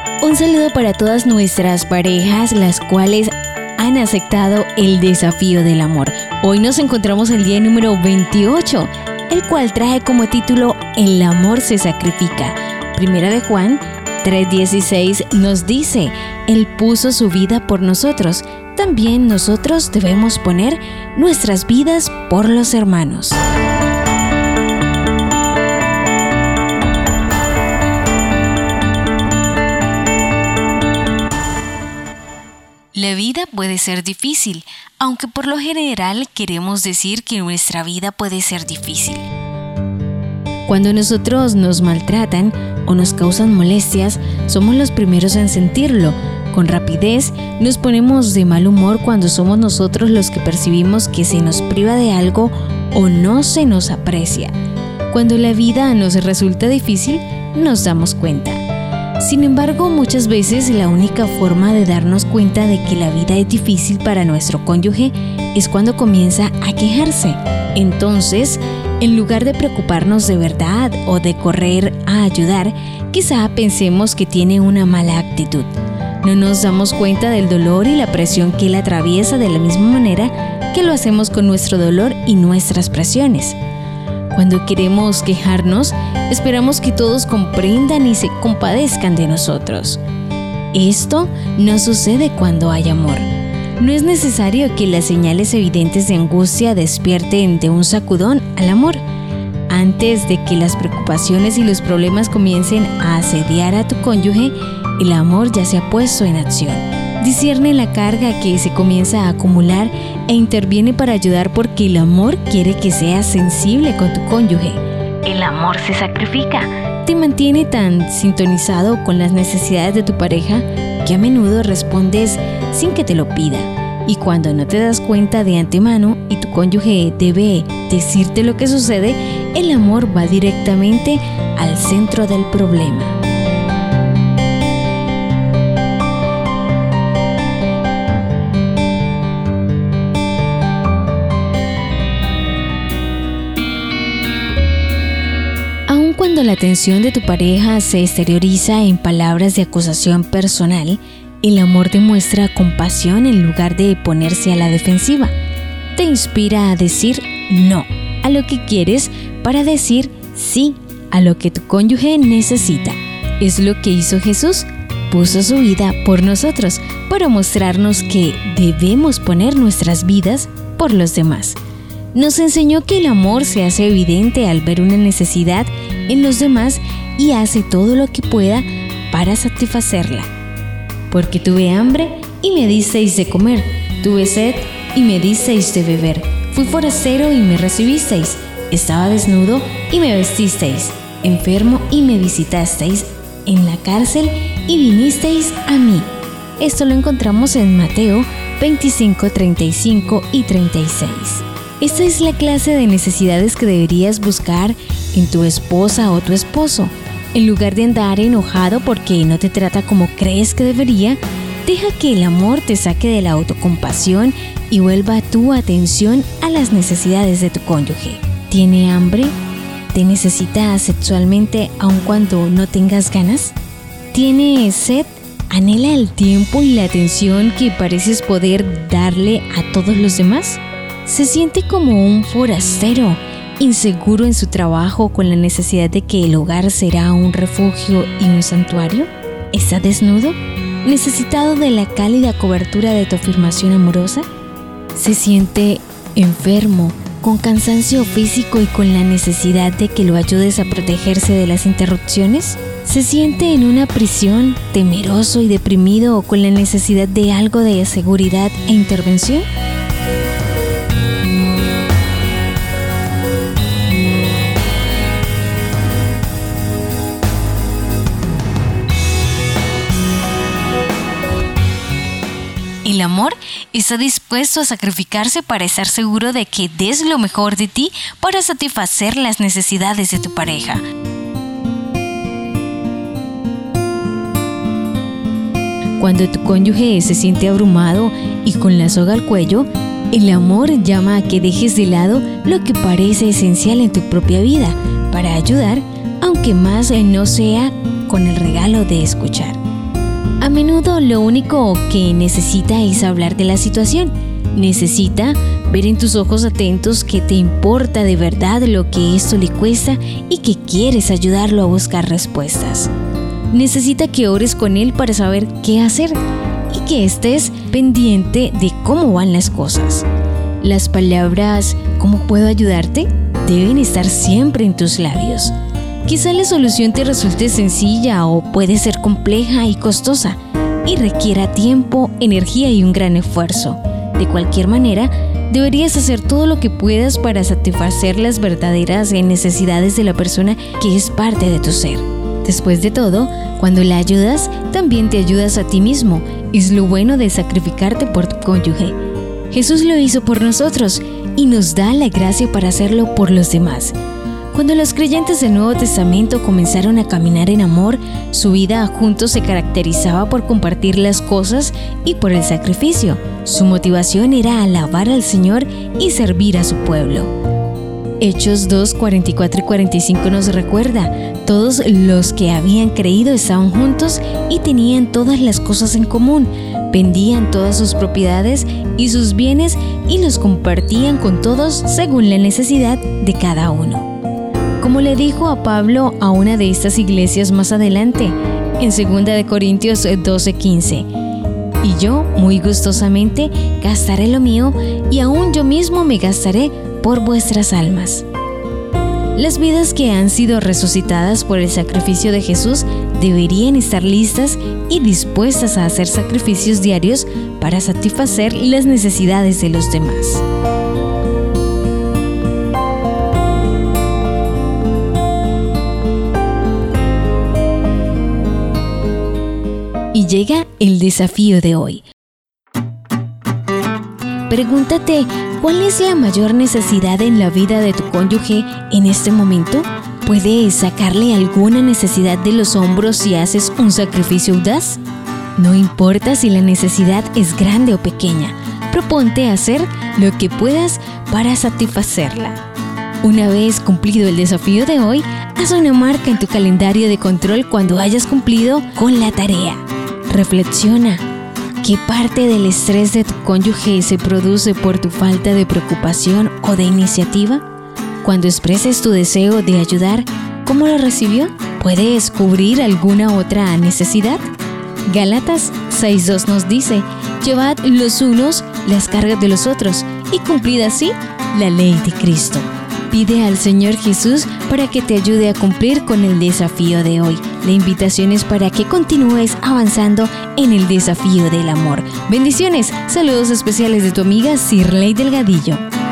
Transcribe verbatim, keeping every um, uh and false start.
Un saludo para todas nuestras parejas, las cuales han aceptado el desafío del amor. Hoy nos encontramos el día número veintiocho, el cual trae como título El amor se sacrifica. Primera de Juan tres dieciséis nos dice: Él puso su vida por nosotros. También nosotros debemos poner nuestras vidas por los hermanos. La vida puede ser difícil, aunque por lo general queremos decir que nuestra vida puede ser difícil. Cuando nosotros nos maltratan o nos causan molestias, somos los primeros en sentirlo. Con rapidez nos ponemos de mal humor cuando somos nosotros los que percibimos que se nos priva de algo o no se nos aprecia. Cuando la vida nos resulta difícil, nos damos cuenta. Sin embargo, muchas veces la única forma de darnos cuenta de que la vida es difícil para nuestro cónyuge es cuando comienza a quejarse. Entonces, en lugar de preocuparnos de verdad o de correr a ayudar, quizá pensemos que tiene una mala actitud. No nos damos cuenta del dolor y la presión que él atraviesa de la misma manera que lo hacemos con nuestro dolor y nuestras presiones. Cuando queremos quejarnos, esperamos que todos comprendan y se compadezcan de nosotros. Esto no sucede cuando hay amor. No es necesario que las señales evidentes de angustia despierten de un sacudón al amor. Antes de que las preocupaciones y los problemas comiencen a asediar a tu cónyuge, el amor ya se ha puesto en acción. Discierne la carga que se comienza a acumular e interviene para ayudar, porque el amor quiere que seas sensible con tu cónyuge. El amor se sacrifica. Te mantiene tan sintonizado con las necesidades de tu pareja que a menudo respondes sin que te lo pida. Y cuando no te das cuenta de antemano y tu cónyuge debe decirte lo que sucede, el amor va directamente al centro del problema. Cuando la atención de tu pareja se exterioriza en palabras de acusación personal, el amor demuestra compasión en lugar de ponerse a la defensiva. Te inspira a decir no a lo que quieres para decir sí a lo que tu cónyuge necesita. Es lo que hizo Jesús. Puso su vida por nosotros para mostrarnos que debemos poner nuestras vidas por los demás. Nos enseñó que el amor se hace evidente al ver una necesidad en los demás y hace todo lo que pueda para satisfacerla. Porque tuve hambre y me disteis de comer, tuve sed y me disteis de beber, fui forastero y me recibisteis, estaba desnudo y me vestisteis, enfermo y me visitasteis, en la cárcel y vinisteis a mí. Esto lo encontramos en Mateo veinticinco, treinta y cinco y treinta y seis. Esta es la clase de necesidades que deberías buscar en tu esposa o tu esposo. En lugar de andar enojado porque no te trata como crees que debería, deja que el amor te saque de la autocompasión y vuelva tu atención a las necesidades de tu cónyuge. ¿Tiene hambre? ¿Te necesita sexualmente aun cuando no tengas ganas? ¿Tiene sed? ¿Anhela el tiempo y la atención que pareces poder darle a todos los demás? ¿Se siente como un forastero, inseguro en su trabajo, con la necesidad de que el hogar será un refugio y un santuario? ¿Está desnudo, necesitado de la cálida cobertura de tu afirmación amorosa? ¿Se siente enfermo, con cansancio físico y con la necesidad de que lo ayudes a protegerse de las interrupciones? ¿Se siente en una prisión, temeroso y deprimido, o con la necesidad de algo de seguridad e intervención? El amor está dispuesto a sacrificarse para estar seguro de que des lo mejor de ti para satisfacer las necesidades de tu pareja. Cuando tu cónyuge se siente abrumado y con la soga al cuello, el amor llama a que dejes de lado lo que parece esencial en tu propia vida para ayudar, aunque más no sea con el regalo de escuchar. A menudo lo único que necesita es hablar de la situación. Necesita ver en tus ojos atentos que te importa de verdad lo que esto le cuesta y que quieres ayudarlo a buscar respuestas. Necesita que ores con él para saber qué hacer y que estés pendiente de cómo van las cosas. Las palabras ¿cómo puedo ayudarte? Deben estar siempre en tus labios. Quizá la solución te resulte sencilla o puede ser compleja y costosa y requiera tiempo, energía y un gran esfuerzo. De cualquier manera, deberías hacer todo lo que puedas para satisfacer las verdaderas necesidades de la persona que es parte de tu ser. Después de todo, cuando la ayudas, también te ayudas a ti mismo. Es lo bueno de sacrificarte por tu cónyuge. Jesús lo hizo por nosotros y nos da la gracia para hacerlo por los demás. Cuando los creyentes del Nuevo Testamento comenzaron a caminar en amor, su vida juntos se caracterizaba por compartir las cosas y por el sacrificio. Su motivación era alabar al Señor y servir a su pueblo. Hechos dos, cuarenta y cuatro y cuarenta y cinco nos recuerda: todos los que habían creído estaban juntos y tenían todas las cosas en común. Vendían todas sus propiedades y sus bienes y los compartían con todos según la necesidad de cada uno. Como le dijo a Pablo a una de estas iglesias más adelante, en segunda de Corintios doce quince: y yo, muy gustosamente, gastaré lo mío, y aún yo mismo me gastaré por vuestras almas. Las vidas que han sido resucitadas por el sacrificio de Jesús deberían estar listas y dispuestas a hacer sacrificios diarios para satisfacer las necesidades de los demás. Y llega el desafío de hoy. Pregúntate, ¿cuál es la mayor necesidad en la vida de tu cónyuge en este momento? ¿Puedes sacarle alguna necesidad de los hombros si haces un sacrificio audaz? No importa si la necesidad es grande o pequeña, proponte hacer lo que puedas para satisfacerla. Una vez cumplido el desafío de hoy, haz una marca en tu calendario de control cuando hayas cumplido con la tarea. Reflexiona. ¿Qué parte del estrés de tu cónyuge se produce por tu falta de preocupación o de iniciativa? Cuando expreses tu deseo de ayudar, ¿cómo lo recibió? ¿Puedes cubrir alguna otra necesidad? Gálatas seis dos nos dice: llevad los unos las cargas de los otros y cumplid así la ley de Cristo. Pide al Señor Jesús para que te ayude a cumplir con el desafío de hoy. La invitación es para que continúes avanzando en el desafío del amor. Bendiciones, saludos especiales de tu amiga Sirley Delgadillo.